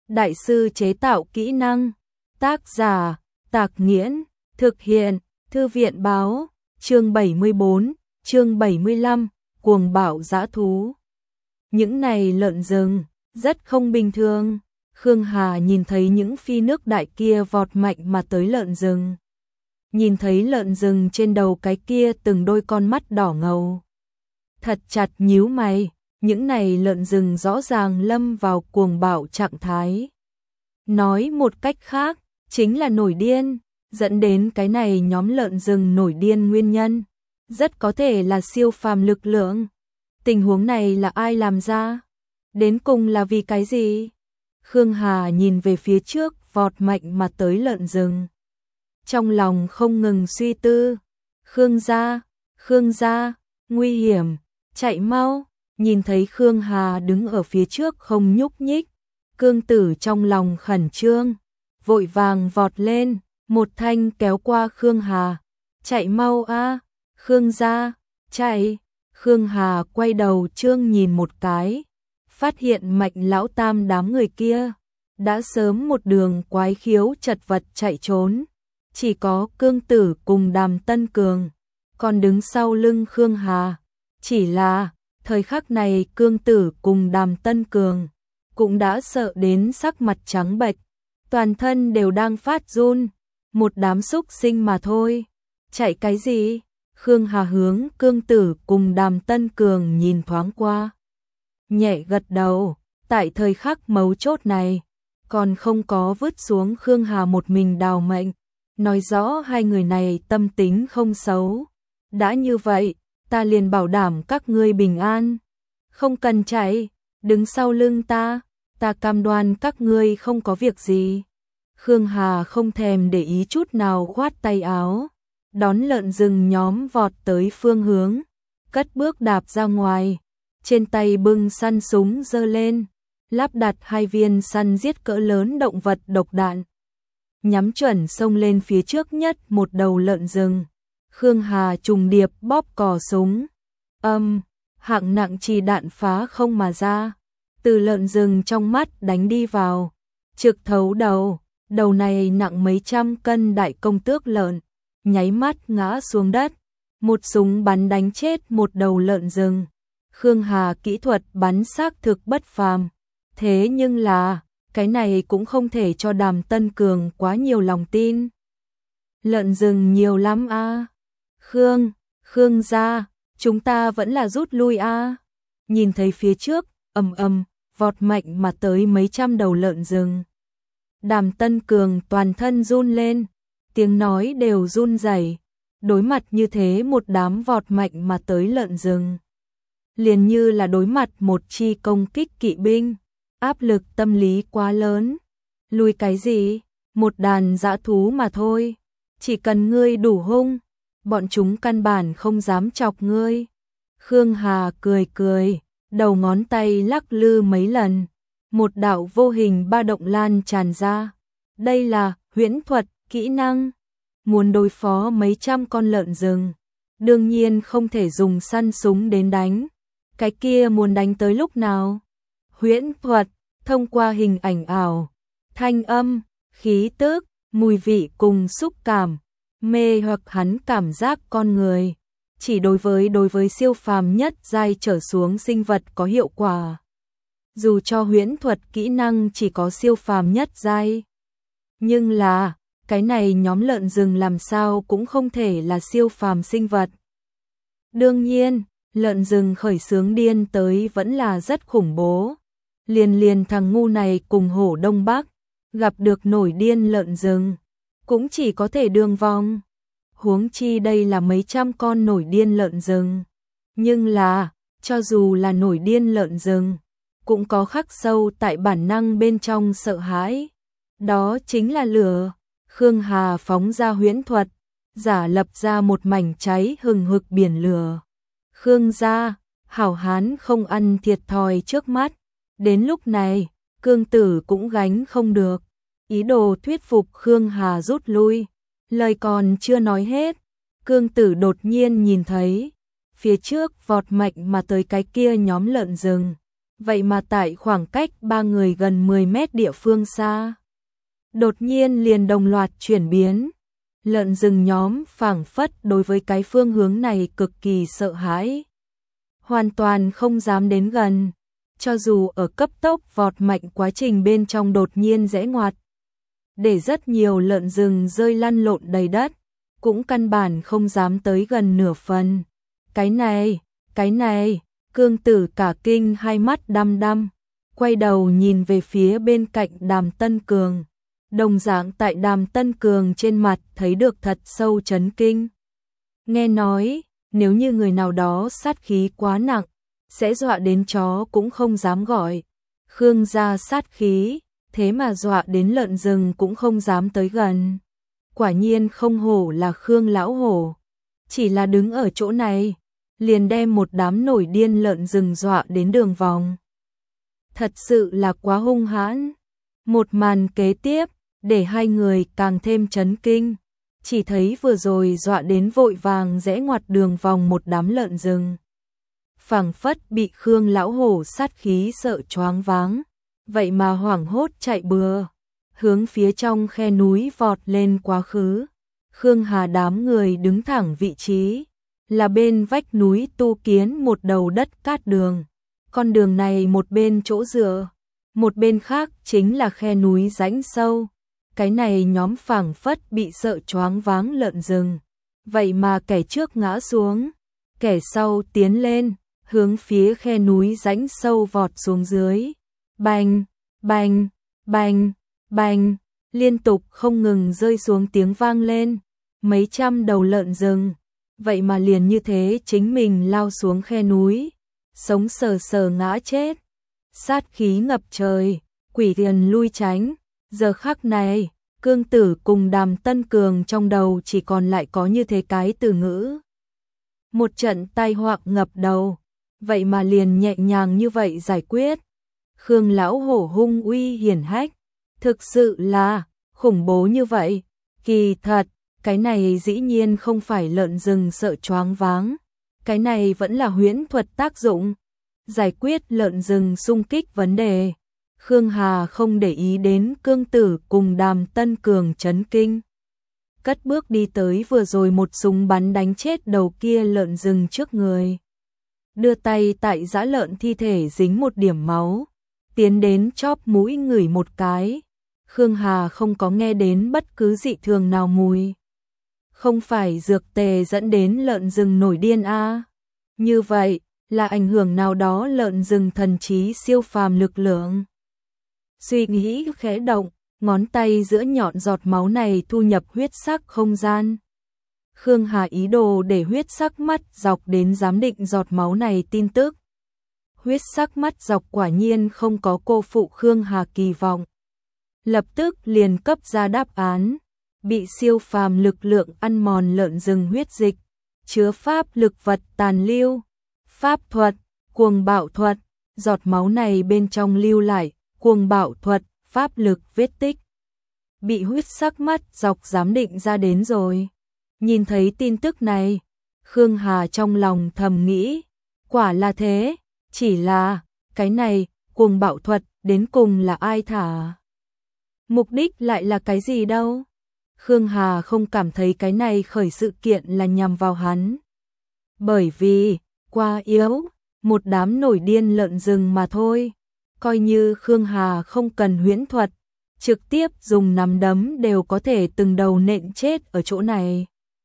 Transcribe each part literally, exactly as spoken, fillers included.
đại sư chế tạo kỹ năng. Tác giả, Tạc Nghiễn, thực hiện, Thư viện Báo, chương bảy mươi bốn, chương bảy mươi lăm, cuồng bạo dã thú. Những này lợn rừng, rất không bình thường. Khương Hà nhìn thấy những phi nước đại kia vọt mạnh mà tới lợn rừng. Nhìn thấy lợn rừng trên đầu cái kia từng đôi con mắt đỏ ngầu. Thật chặt nhíu mày, những này lợn rừng rõ ràng lâm vào cuồng bạo trạng thái. Nói một cách khác, chính là nổi điên, dẫn đến cái này nhóm lợn rừng nổi điên nguyên nhân. Rất có thể là siêu phàm lực lượng. Tình huống này là ai làm ra? Đến cùng là vì cái gì? Khương Hà nhìn về phía trước vọt mạnh mà tới lợn rừng. Trong lòng không ngừng suy tư. Khương gia, Khương gia, nguy hiểm, chạy mau. Nhìn thấy Khương Hà đứng ở phía trước không nhúc nhích. Cương Tử trong lòng khẩn trương, vội vàng vọt lên, một thanh kéo qua Khương Hà. Chạy mau a, Khương gia, chạy. Khương Hà quay đầu trương nhìn một cái, phát hiện Mạnh lão tam đám người kia đã sớm một đường quái khiếu chật vật chạy trốn, chỉ có Cương Tử cùng Đàm Tân Cường còn đứng sau lưng Khương Hà. Chỉ là thời khắc này Cương Tử cùng Đàm Tân Cường cũng đã sợ đến sắc mặt trắng bệch, toàn thân đều đang phát run, một đám xúc sinh mà thôi. Chạy cái gì? Khương Hà hướng Cương Tử cùng Đàm Tân Cường nhìn thoáng qua, nhẹ gật đầu. Tại thời khắc mấu chốt này, còn không có vứt xuống Khương Hà một mình đào mệnh, nói rõ hai người này tâm tính không xấu. Đã như vậy, ta liền bảo đảm các ngươi bình an. Không cần chạy, đứng sau lưng ta, ta cam đoan các ngươi không có việc gì. Khương Hà không thèm để ý chút nào khoát tay áo, đón lợn rừng nhóm vọt tới phương hướng, cất bước đạp ra ngoài, trên tay bưng săn súng giơ lên, lắp đặt hai viên săn giết cỡ lớn động vật độc đạn, nhắm chuẩn xông lên phía trước nhất một đầu lợn rừng. Khương Hà trùng điệp bóp cò súng, âm, hạng nặng trì đạn phá không mà ra, từ lợn rừng trong mắt đánh đi vào, trực thấu đầu. Đầu này nặng mấy trăm cân đại công tước lợn, nháy mắt ngã xuống đất, một súng bắn đánh chết một đầu lợn rừng. Khương Hà kỹ thuật bắn xác thực bất phàm, thế nhưng là, cái này cũng không thể cho Đàm Tân Cường quá nhiều lòng tin. Lợn rừng nhiều lắm a. À. Khương, Khương gia, chúng ta vẫn là rút lui a. À. Nhìn thấy phía trước, ầm ầm, vọt mạnh mà tới mấy trăm đầu lợn rừng. Đàm Tân Cường toàn thân run lên, tiếng nói đều run rẩy. Đối mặt như thế một đám vọt mạnh mà tới lợn rừng, liền như là đối mặt một chi công kích kỵ binh, áp lực tâm lý quá lớn. Lùi cái gì? Một đàn dã thú mà thôi, chỉ cần ngươi đủ hung, bọn chúng căn bản không dám chọc ngươi. Khương Hà cười cười, đầu ngón tay lắc lư mấy lần. Một đạo vô hình ba động lan tràn ra. Đây là huyễn thuật, kỹ năng. Muốn đối phó mấy trăm con lợn rừng, đương nhiên không thể dùng săn súng đến đánh. Cái kia muốn đánh tới lúc nào? Huyễn thuật, thông qua hình ảnh ảo, thanh âm, khí tức, mùi vị cùng xúc cảm, mê hoặc hắn cảm giác con người. Chỉ đối với đối với siêu phàm nhất giai trở xuống sinh vật có hiệu quả. Dù cho huyễn thuật kỹ năng chỉ có siêu phàm nhất giai, nhưng là, cái này nhóm lợn rừng làm sao cũng không thể là siêu phàm sinh vật. Đương nhiên, lợn rừng khởi xướng điên tới vẫn là rất khủng bố. Liền liền thằng ngu này cùng hổ Đông Bắc, gặp được nổi điên lợn rừng, cũng chỉ có thể đường vòng. Huống chi đây là mấy trăm con nổi điên lợn rừng. Nhưng là, cho dù là nổi điên lợn rừng, cũng có khắc sâu tại bản năng bên trong sợ hãi. Đó chính là lửa. Khương Hà phóng ra huyễn thuật, giả lập ra một mảnh cháy hừng hực biển lửa. Khương gia, hảo hán không ăn thiệt thòi trước mắt. Đến lúc này, Cương Tử cũng gánh không được, ý đồ thuyết phục Khương Hà rút lui. Lời còn chưa nói hết, Cương Tử đột nhiên nhìn thấy, phía trước vọt mạnh mà tới cái kia nhóm lợn rừng, Vậy mà tại khoảng cách ba người gần mười mét địa phương xa, đột nhiên liền đồng loạt chuyển biến. Lợn rừng nhóm phảng phất đối với cái phương hướng này cực kỳ sợ hãi, hoàn toàn không dám đến gần, cho dù ở cấp tốc vọt mạnh quá trình bên trong đột nhiên rẽ ngoặt, để rất nhiều lợn rừng rơi lăn lộn đầy đất, cũng căn bản không dám tới gần nửa phần. Cái này, cái này, Cương Tử cả kinh hai mắt đăm đăm, quay đầu nhìn về phía bên cạnh Đàm Tân Cường. Đồng dạng tại Đàm Tân Cường trên mặt thấy được thật sâu chấn kinh. Nghe nói, nếu như người nào đó sát khí quá nặng, sẽ dọa đến chó cũng không dám gọi. Khương gia sát khí, thế mà dọa đến lợn rừng cũng không dám tới gần. Quả nhiên không hổ là Khương lão hổ, chỉ là đứng ở chỗ này, liền đem một đám nổi điên lợn rừng dọa đến đường vòng. Thật sự là quá hung hãn. Một màn kế tiếp, để hai người càng thêm chấn kinh, chỉ thấy vừa rồi dọa đến vội vàng rẽ ngoặt đường vòng một đám lợn rừng. Phảng phất bị Khương lão hổ sát khí sợ choáng váng, vậy mà hoảng hốt chạy bừa, hướng phía trong khe núi vọt lên quá khứ. Khương Hà đám người đứng thẳng vị trí, là bên vách núi tu kiến một đầu đất cát đường. Con đường này một bên chỗ dựa, một bên khác chính là khe núi rãnh sâu. Cái này nhóm phảng phất bị sợ choáng váng lợn rừng, vậy mà kẻ trước ngã xuống, kẻ sau tiến lên, hướng phía khe núi rãnh sâu vọt xuống dưới. Bành, bành, bành, bành, liên tục không ngừng rơi xuống tiếng vang lên, mấy trăm đầu lợn rừng, vậy mà liền như thế chính mình lao xuống khe núi, sống sờ sờ ngã chết. Sát khí ngập trời, quỷ tiền lui tránh. Giờ khắc này, Cương Tử cùng Đàm Tân Cường trong đầu chỉ còn lại có như thế cái từ ngữ. Một trận tai họa ngập đầu, vậy mà liền nhẹ nhàng như vậy giải quyết. Khương lão hổ hung uy hiển hách, thực sự là khủng bố như vậy. Kỳ thật, cái này dĩ nhiên không phải lợn rừng sợ choáng váng, cái này vẫn là huyễn thuật tác dụng, giải quyết lợn rừng xung kích vấn đề. Khương Hà không để ý đến Cương Tử cùng Đàm Tân Cường chấn kinh, cất bước đi tới vừa rồi một súng bắn đánh chết đầu kia lợn rừng trước người. Đưa tay tại dã lợn thi thể dính một điểm máu, tiến đến chóp mũi ngửi một cái. Khương Hà không có nghe đến bất cứ dị thường nào mùi. Không phải dược tề dẫn đến lợn rừng nổi điên a? À? Như vậy, là ảnh hưởng nào đó lợn rừng thần trí siêu phàm lực lượng. Suy nghĩ khẽ động, ngón tay giữa nhọn giọt máu này thu nhập huyết sắc không gian. Khương Hà ý đồ để huyết sắc mắt dọc đến giám định giọt máu này tin tức. Huyết sắc mắt dọc quả nhiên không có cô phụ Khương Hà kỳ vọng. Lập tức liền cấp ra đáp án, bị siêu phàm lực lượng ăn mòn lợn rừng huyết dịch, chứa pháp lực vật tàn lưu, pháp thuật, cuồng bạo thuật, giọt máu này bên trong lưu lại cuồng bạo thuật, pháp lực vết tích. Bị huyết sắc mắt dọc giám định ra đến rồi. Nhìn thấy tin tức này, Khương Hà trong lòng thầm nghĩ, quả là thế, chỉ là, cái này, cuồng bạo thuật, đến cùng là ai thả? Mục đích lại là cái gì đâu? Khương Hà không cảm thấy cái này khởi sự kiện là nhằm vào hắn. Bởi vì, quá yếu, một đám nổi điên lợn rừng mà thôi. Coi như Khương Hà không cần huyễn thuật, trực tiếp dùng nắm đấm đều có thể từng đầu nện chết ở chỗ này.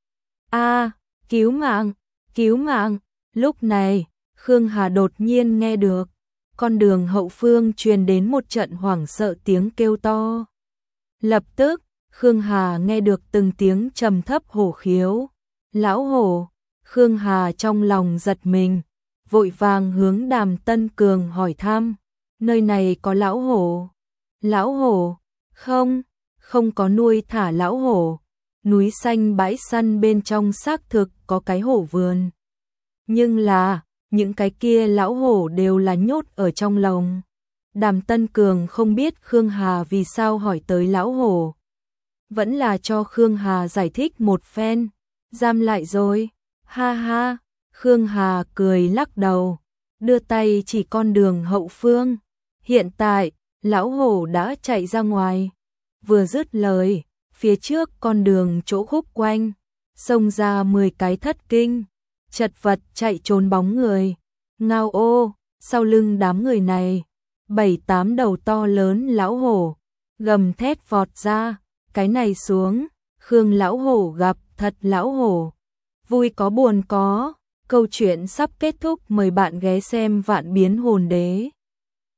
A, à, cứu mạng, cứu mạng. Lúc này, Khương Hà đột nhiên nghe được, con đường hậu phương truyền đến một trận hoảng sợ tiếng kêu to. Lập tức, Khương Hà nghe được từng tiếng trầm thấp hổ khiếu. Lão hổ, Khương Hà trong lòng giật mình, vội vàng hướng Đàm Tân Cường hỏi thăm, nơi này có lão hổ? Lão hổ? Không, không có nuôi thả lão hổ. Núi xanh bãi săn bên trong xác thực có cái hổ vườn. Nhưng là, những cái kia lão hổ đều là nhốt ở trong lồng. Đàm Tân Cường không biết Khương Hà vì sao hỏi tới lão hổ. Vẫn là cho Khương Hà giải thích một phen. Giam lại rồi. Ha ha, Khương Hà cười lắc đầu. đưa tay chỉ con đường hậu phương. Hiện tại, lão hổ đã chạy ra ngoài. Vừa dứt lời, phía trước con đường chỗ khúc quanh, xông ra mười cái thất kinh, chật vật chạy trốn bóng người. Ngao ô, sau lưng đám người này, bảy tám đầu to lớn lão hổ, gầm thét vọt ra, cái này xuống, Khương lão hổ gặp thật lão hổ. Vui có buồn có, câu chuyện sắp kết thúc, mời bạn ghé xem Vạn Biến Hồn Đế.